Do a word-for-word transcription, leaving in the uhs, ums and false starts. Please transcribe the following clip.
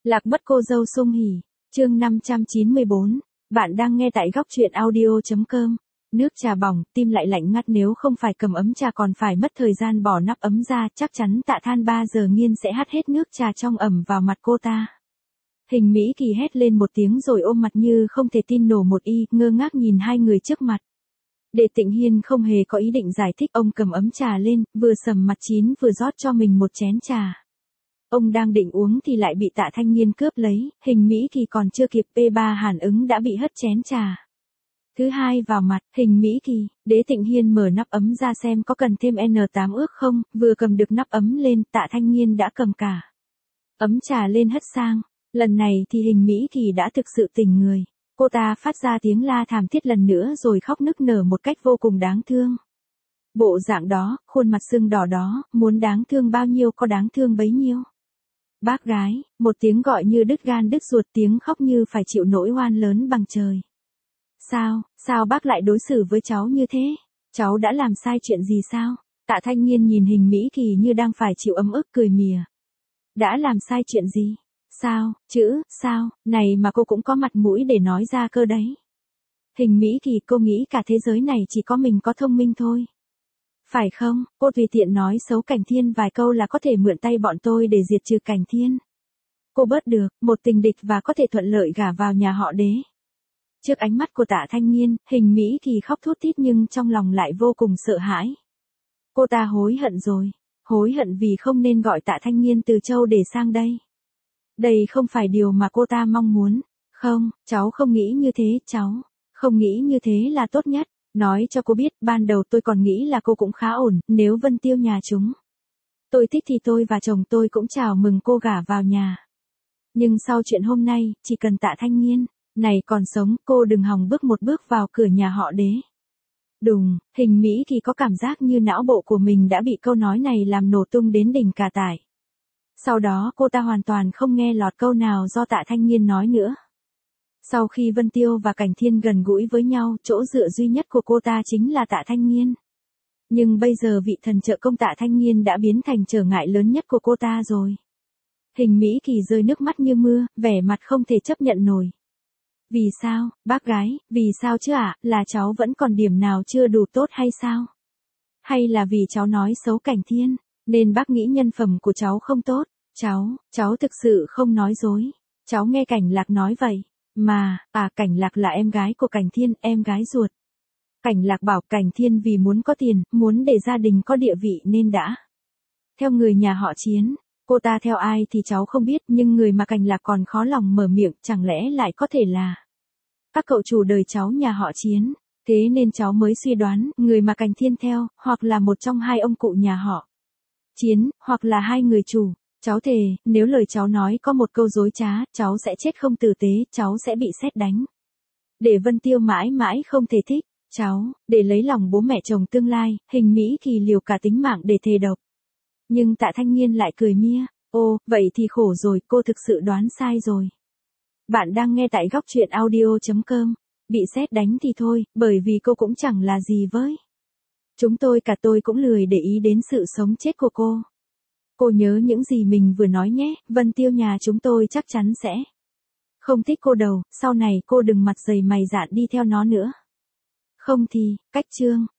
Lạc mất cô dâu sung hỉ, chương năm trăm chín mươi bốn. Bạn đang nghe tại góc truyện audio.com. Nước trà bỏng, tim lại lạnh ngắt, nếu không phải cầm ấm trà còn phải mất thời gian bỏ nắp ấm ra, chắc chắn Tạ Than ba giờ nghiên sẽ hắt hết nước trà trong ẩm vào mặt cô ta. Hình Mỹ Kỳ hét lên một tiếng rồi ôm mặt như không thể tin nổ một y, ngơ ngác nhìn hai người trước mặt. Để Tịnh Hiên không hề có ý định giải thích, ông cầm ấm trà lên, vừa sầm mặt chín vừa rót cho mình một chén trà. Ông đang định uống thì lại bị Tạ Thanh Nghiên cướp lấy, Hình Mỹ Kỳ còn chưa kịp pê ba hàn ứng đã bị hất chén trà thứ hai vào mặt. Hình Mỹ Kỳ, Đế Tịnh Hiên mở nắp ấm ra xem có cần thêm en tám ước không, vừa cầm được nắp ấm lên, Tạ Thanh Nghiên đã cầm cả ấm trà lên hất sang. Lần này thì Hình Mỹ Kỳ đã thực sự tỉnh người. Cô ta phát ra tiếng la thảm thiết lần nữa rồi khóc nức nở một cách vô cùng đáng thương. Bộ dạng đó, khuôn mặt sưng đỏ đó, muốn đáng thương bao nhiêu có đáng thương bấy nhiêu. Bác gái, một tiếng gọi như đứt gan đứt ruột, tiếng khóc như phải chịu nỗi oan lớn bằng trời. Sao, sao bác lại đối xử với cháu như thế? Cháu đã làm sai chuyện gì sao? Tạ Thanh Nghiên nhìn Hình Mỹ Kỳ như đang phải chịu ấm ức, cười mỉa. Đã làm sai chuyện gì? Sao, chữ, sao, này mà cô cũng có mặt mũi để nói ra cơ đấy. Hình Mỹ Kỳ, cô nghĩ cả thế giới này chỉ có mình có thông minh thôi. Phải không, cô tùy tiện nói xấu Cảnh Thiên vài câu là có thể mượn tay bọn tôi để diệt trừ Cảnh Thiên. Cô bớt được, một tình địch và có thể thuận lợi gả vào nhà họ Đế. Trước ánh mắt của Tạ Thanh Nghiên, Hình Mỹ Kỳ khóc thút thít nhưng trong lòng lại vô cùng sợ hãi. Cô ta hối hận rồi, hối hận vì không nên gọi Tạ Thanh Nghiên từ Châu để sang đây. Đây không phải điều mà cô ta mong muốn. Không, cháu không nghĩ như thế, cháu không nghĩ như thế là tốt nhất. Nói cho cô biết, ban đầu tôi còn nghĩ là cô cũng khá ổn, nếu Vân Tiêu nhà chúng tôi thích thì tôi và chồng tôi cũng chào mừng cô gả vào nhà. Nhưng sau chuyện hôm nay, chỉ cần Tạ Thanh Nghiên này còn sống, cô đừng hòng bước một bước vào cửa nhà họ Đế. Đùng, Hình Mỹ Kỳ có cảm giác như não bộ của mình đã bị câu nói này làm nổ tung đến đỉnh cà tải. Sau đó cô ta hoàn toàn không nghe lọt câu nào do Tạ Thanh Nghiên nói nữa. Sau khi Vân Tiêu và Cảnh Thiên gần gũi với nhau, chỗ dựa duy nhất của cô ta chính là Tạ Thanh Nghiên. Nhưng bây giờ vị thần trợ công Tạ Thanh Nghiên đã biến thành trở ngại lớn nhất của cô ta rồi. Hình Mỹ Kỳ rơi nước mắt như mưa, vẻ mặt không thể chấp nhận nổi. Vì sao, bác gái, vì sao chứ ạ, là cháu vẫn còn điểm nào chưa đủ tốt hay sao? Hay là vì cháu nói xấu Cảnh Thiên, nên bác nghĩ nhân phẩm của cháu không tốt? Cháu, cháu thực sự không nói dối. Cháu nghe Cảnh Lạc nói vậy. Mà, à, Cảnh Lạc là em gái của Cảnh Thiên, em gái ruột. Cảnh Lạc bảo Cảnh Thiên vì muốn có tiền, muốn để gia đình có địa vị nên đã theo người nhà họ Chiến. Cô ta theo ai thì cháu không biết, nhưng người mà Cảnh Lạc còn khó lòng mở miệng, chẳng lẽ lại có thể là các cậu chủ đời cháu nhà họ Chiến. Thế nên cháu mới suy đoán, người mà Cảnh Thiên theo, hoặc là một trong hai ông cụ nhà họ Chiến, hoặc là hai người chủ. Cháu thề, nếu lời cháu nói có một câu dối trá, cháu sẽ chết không tử tế, cháu sẽ bị sét đánh. Để Vân Tiêu mãi mãi không thể thích cháu, để lấy lòng bố mẹ chồng tương lai, Hình Mỹ Kỳ liều cả tính mạng để thề độc. Nhưng Tạ Thanh Nghiên lại cười mia. Ô, vậy thì khổ rồi, cô thực sự đoán sai rồi. Bạn đang nghe tại góc truyện audio.com. Bị sét đánh thì thôi, bởi vì cô cũng chẳng là gì với chúng tôi cả, tôi cũng lười để ý đến sự sống chết của cô. Cô nhớ những gì mình vừa nói nhé, Vân Tiêu nhà chúng tôi chắc chắn sẽ không thích cô đâu, sau này cô đừng mặt dày mày dạn đi theo nó nữa. Không thì, cách chương.